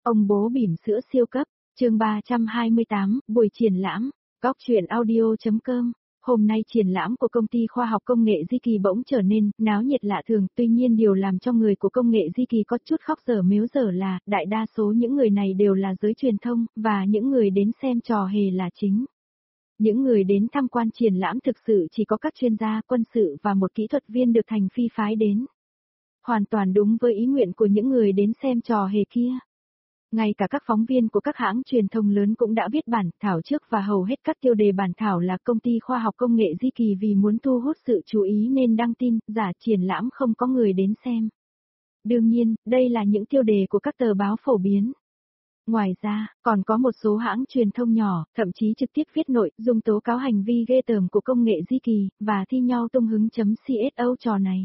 Ông bố bỉm sữa siêu cấp, chương 328, buổi triển lãm, góc truyện audio.com. Hôm nay triển lãm của công ty khoa học công nghệ Di Kỳ bỗng trở nên náo nhiệt lạ thường, tuy nhiên điều làm cho người của công nghệ Di Kỳ có chút khóc dở mếu dở là, đại đa số những người này đều là giới truyền thông, và những người đến xem trò hề là chính. Những người đến tham quan triển lãm thực sự chỉ có các chuyên gia, quân sự và một kỹ thuật viên được thành phi phái đến. Hoàn toàn đúng với ý nguyện của những người đến xem trò hề kia. Ngay cả các phóng viên của các hãng truyền thông lớn cũng đã viết bản thảo trước và hầu hết các tiêu đề bản thảo là công ty khoa học công nghệ Di Kỳ vì muốn thu hút sự chú ý nên đăng tin, giả triển lãm không có người đến xem. Đương nhiên, đây là những tiêu đề của các tờ báo phổ biến. Ngoài ra, còn có một số hãng truyền thông nhỏ, thậm chí trực tiếp viết nội dung tố cáo hành vi ghê tởm của công nghệ Di Kỳ, và thi nhau tung hứng.cso trò này.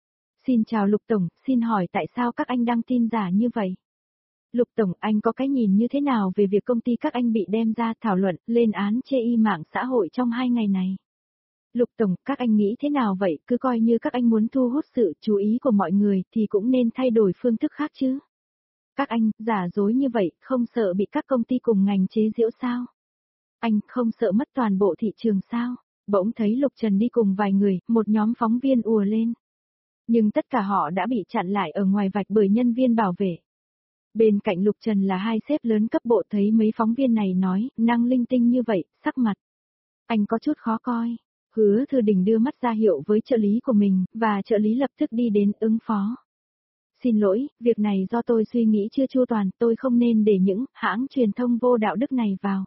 Xin chào Lục Tổng, xin hỏi tại sao các anh đăng tin giả như vậy? Lục Tổng, anh có cái nhìn như thế nào về việc công ty các anh bị đem ra thảo luận, lên án chê y mạng xã hội trong 2 ngày này? Lục Tổng, các anh nghĩ thế nào vậy? Cứ coi như các anh muốn thu hút sự chú ý của mọi người thì cũng nên thay đổi phương thức khác chứ. Các anh, giả dối như vậy, không sợ bị các công ty cùng ngành chế giễu sao? Anh không sợ mất toàn bộ thị trường sao? Bỗng thấy Lục Trần đi cùng vài người, một nhóm phóng viên ùa lên. Nhưng tất cả họ đã bị chặn lại ở ngoài vạch bởi nhân viên bảo vệ. Bên cạnh Lục Trần là 2 sếp lớn cấp bộ, thấy mấy phóng viên này nói, năng linh tinh như vậy, sắc mặt. Anh có chút khó coi. Hứa Thư Đình đưa mắt ra hiệu với trợ lý của mình, và trợ lý lập tức đi đến ứng phó. Xin lỗi, việc này do tôi suy nghĩ chưa chu toàn, tôi không nên để những hãng truyền thông vô đạo đức này vào.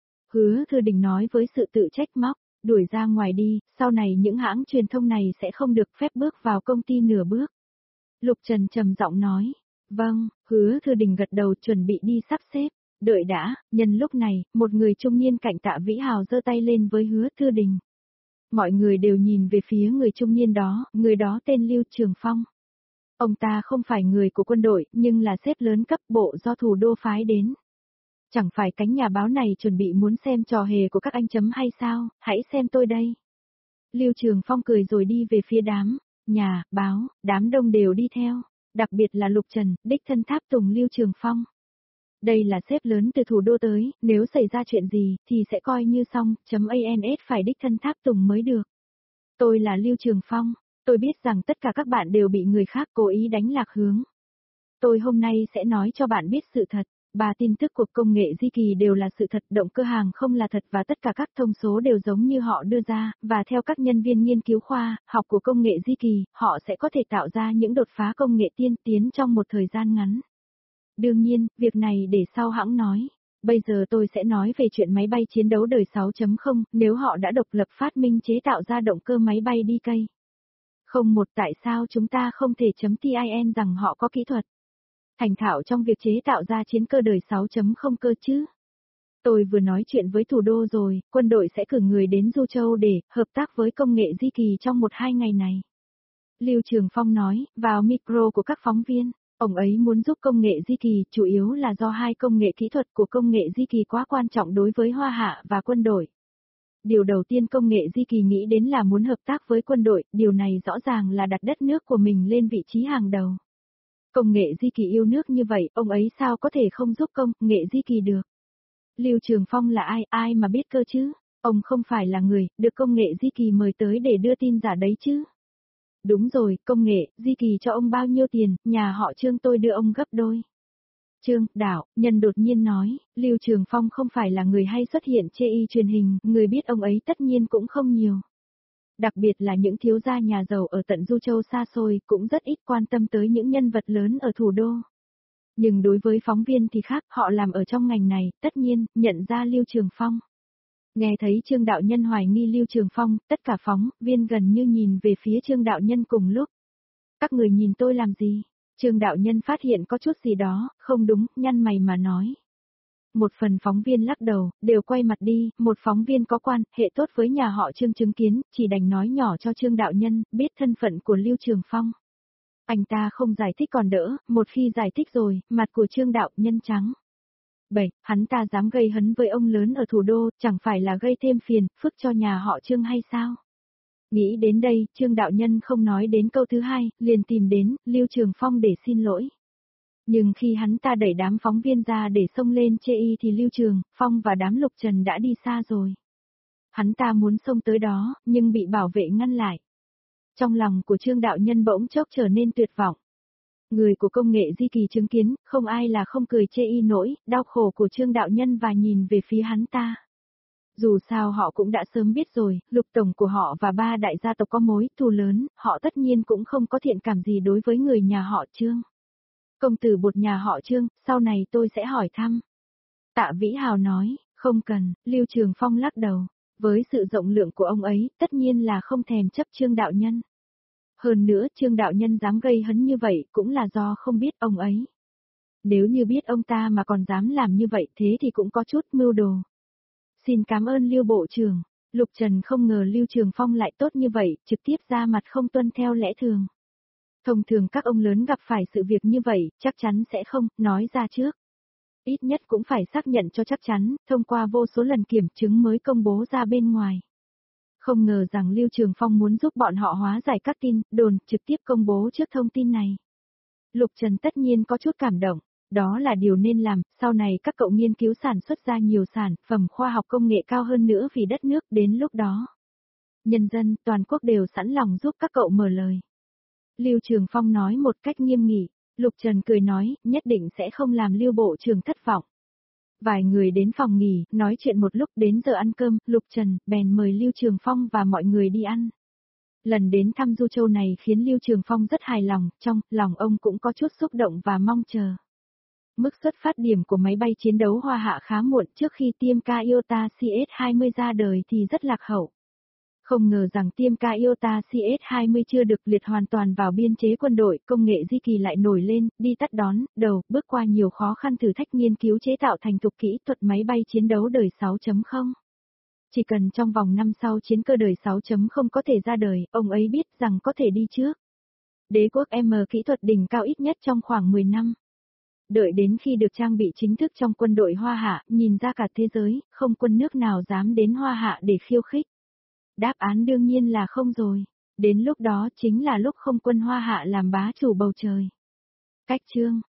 Hứa Thư Đình nói với sự tự trách móc, đuổi ra ngoài đi, sau này những hãng truyền thông này sẽ không được phép bước vào công ty nửa bước. Lục Trần trầm giọng nói. Vâng, Hứa Thư Đình gật đầu chuẩn bị đi sắp xếp. Đợi đã, nhân lúc này, một người trung niên cạnh Tạ Vĩ Hào giơ tay lên với Hứa Thư Đình. Mọi người đều nhìn về phía người trung niên đó, người đó tên Lưu Trường Phong. Ông ta không phải người của quân đội, nhưng là sếp lớn cấp bộ do thủ đô phái đến. Chẳng phải cánh nhà báo này chuẩn bị muốn xem trò hề của các anh chấm hay sao, hãy xem tôi đây. Lưu Trường Phong cười rồi đi về phía đám, nhà, báo, đám đông đều đi theo. Đặc biệt là Lục Trần, đích thân tháp tùng Lưu Trường Phong. Đây là sếp lớn từ thủ đô tới, nếu xảy ra chuyện gì, thì sẽ coi như xong, .ans phải đích thân tháp tùng mới được. Tôi là Lưu Trường Phong, tôi biết rằng tất cả các bạn đều bị người khác cố ý đánh lạc hướng. Tôi hôm nay sẽ nói cho bạn biết sự thật. 3 tin tức của công nghệ Di Kỳ đều là sự thật, động cơ hàng không là thật và tất cả các thông số đều giống như họ đưa ra, và theo các nhân viên nghiên cứu khoa học của công nghệ Di Kỳ, họ sẽ có thể tạo ra những đột phá công nghệ tiên tiến trong một thời gian ngắn. Đương nhiên, việc này để sau hãng nói. Bây giờ tôi sẽ nói về chuyện máy bay chiến đấu đời 6.0, nếu họ đã độc lập phát minh chế tạo ra động cơ máy bay đi cây. Không một, tại sao chúng ta không thể tin rằng họ có kỹ thuật thành thạo trong việc chế tạo ra chiến cơ đời 6.0 cơ chứ? Tôi vừa nói chuyện với thủ đô rồi, quân đội sẽ cử người đến Du Châu để hợp tác với công nghệ Di Kỳ trong 1-2 ngày này. Lưu Trường Phong nói, vào micro của các phóng viên, ông ấy muốn giúp công nghệ Di Kỳ, chủ yếu là do 2 công nghệ kỹ thuật của công nghệ Di Kỳ quá quan trọng đối với Hoa Hạ và quân đội. Điều đầu tiên công nghệ Di Kỳ nghĩ đến là muốn hợp tác với quân đội, điều này rõ ràng là đặt đất nước của mình lên vị trí hàng đầu. Công nghệ Di Kỳ yêu nước như vậy, ông ấy sao có thể không giúp công nghệ Di Kỳ được? Lưu Trường Phong là ai mà biết cơ chứ? Ông không phải là người được công nghệ Di Kỳ mời tới để đưa tin giả đấy chứ? Đúng rồi, công nghệ Di Kỳ cho ông bao nhiêu tiền, nhà họ Trương tôi đưa ông gấp đôi. Trương, Đạo, Nhân đột nhiên nói, Lưu Trường Phong không phải là người hay xuất hiện chê y truyền hình, người biết ông ấy tất nhiên cũng không nhiều. Đặc biệt là những thiếu gia nhà giàu ở tận Du Châu xa xôi cũng rất ít quan tâm tới những nhân vật lớn ở thủ đô. Nhưng đối với phóng viên thì khác, họ làm ở trong ngành này, tất nhiên, nhận ra Lưu Trường Phong. Nghe thấy Trương Đạo Nhân hoài nghi Lưu Trường Phong, tất cả phóng viên gần như nhìn về phía Trương Đạo Nhân cùng lúc. Các người nhìn tôi làm gì? Trương Đạo Nhân phát hiện có chút gì đó, không đúng, nhăn mày mà nói. Một phần phóng viên lắc đầu, đều quay mặt đi, một phóng viên có quan hệ tốt với nhà họ Trương chứng kiến, chỉ đành nói nhỏ cho Trương Đạo Nhân, biết thân phận của Lưu Trường Phong. Anh ta không giải thích còn đỡ, một khi giải thích rồi, mặt của Trương Đạo Nhân trắng. 7. Hắn ta dám gây hấn với ông lớn ở thủ đô, chẳng phải là gây thêm phiền, phức cho nhà họ Trương hay sao? Nghĩ đến đây, Trương Đạo Nhân không nói đến câu thứ hai, liền tìm đến Lưu Trường Phong để xin lỗi. Nhưng khi hắn ta đẩy đám phóng viên ra để xông lên chê y thì Lưu Trường Phong và đám Lục Trần đã đi xa rồi. Hắn ta muốn xông tới đó, nhưng bị bảo vệ ngăn lại. Trong lòng của Trương đạo nhân bỗng chốc trở nên tuyệt vọng. Người của công nghệ di kỳ chứng kiến, không ai là không cười chê y nỗi, đau khổ của Trương đạo nhân và nhìn về phía hắn ta. Dù sao họ cũng đã sớm biết rồi, Lục tổng của họ và ba đại gia tộc có mối thù lớn, họ tất nhiên cũng không có thiện cảm gì đối với người nhà họ Trương. Công tử bột nhà họ Trương, sau này tôi sẽ hỏi thăm. Tạ Vĩ Hào nói, không cần, Lưu Trường Phong lắc đầu. Với sự rộng lượng của ông ấy, tất nhiên là không thèm chấp Trương đạo nhân. Hơn nữa Trương đạo nhân dám gây hấn như vậy cũng là do không biết ông ấy. Nếu như biết ông ta mà còn dám làm như vậy thế thì cũng có chút mưu đồ. Xin cảm ơn Lưu Bộ trưởng. Lục Trần không ngờ Lưu Trường Phong lại tốt như vậy, trực tiếp ra mặt không tuân theo lẽ thường. Thông thường các ông lớn gặp phải sự việc như vậy, chắc chắn sẽ không nói ra trước. Ít nhất cũng phải xác nhận cho chắc chắn, thông qua vô số lần kiểm chứng mới công bố ra bên ngoài. Không ngờ rằng Lưu Trường Phong muốn giúp bọn họ hóa giải các tin, đồn, trực tiếp công bố trước thông tin này. Lục Trần tất nhiên có chút cảm động, đó là điều nên làm, sau này các cậu nghiên cứu sản xuất ra nhiều sản phẩm khoa học công nghệ cao hơn nữa vì đất nước, đến lúc đó. Nhân dân, toàn quốc đều sẵn lòng giúp các cậu mở lời. Lưu Trường Phong nói một cách nghiêm nghị, Lục Trần cười nói, nhất định sẽ không làm Lưu Bộ trưởng thất vọng. Vài người đến phòng nghỉ, nói chuyện một lúc đến giờ ăn cơm, Lục Trần bèn mời Lưu Trường Phong và mọi người đi ăn. Lần đến thăm Du Châu này khiến Lưu Trường Phong rất hài lòng, trong lòng ông cũng có chút xúc động và mong chờ. Mức xuất phát điểm của máy bay chiến đấu Hoa Hạ khá muộn trước khi tiêm ca Iota CS-20 ra đời thì rất lạc hậu. Không ngờ rằng tiêm ca Iota CS-20 chưa được liệt hoàn toàn vào biên chế quân đội, công nghệ di kỳ lại nổi lên, đi tắt đón, đầu, bước qua nhiều khó khăn thử thách nghiên cứu chế tạo thành thục kỹ thuật máy bay chiến đấu đời 6.0. Chỉ cần trong vòng năm sau chiến cơ đời 6.0 có thể ra đời, ông ấy biết rằng có thể đi trước. Đế quốc M kỹ thuật đỉnh cao ít nhất trong khoảng 10 năm. Đợi đến khi được trang bị chính thức trong quân đội Hoa Hạ, nhìn ra cả thế giới, không quân nước nào dám đến Hoa Hạ để khiêu khích. Đáp án đương nhiên là không rồi. Đến lúc đó chính là lúc không quân Hoa Hạ làm bá chủ bầu trời. Cách chương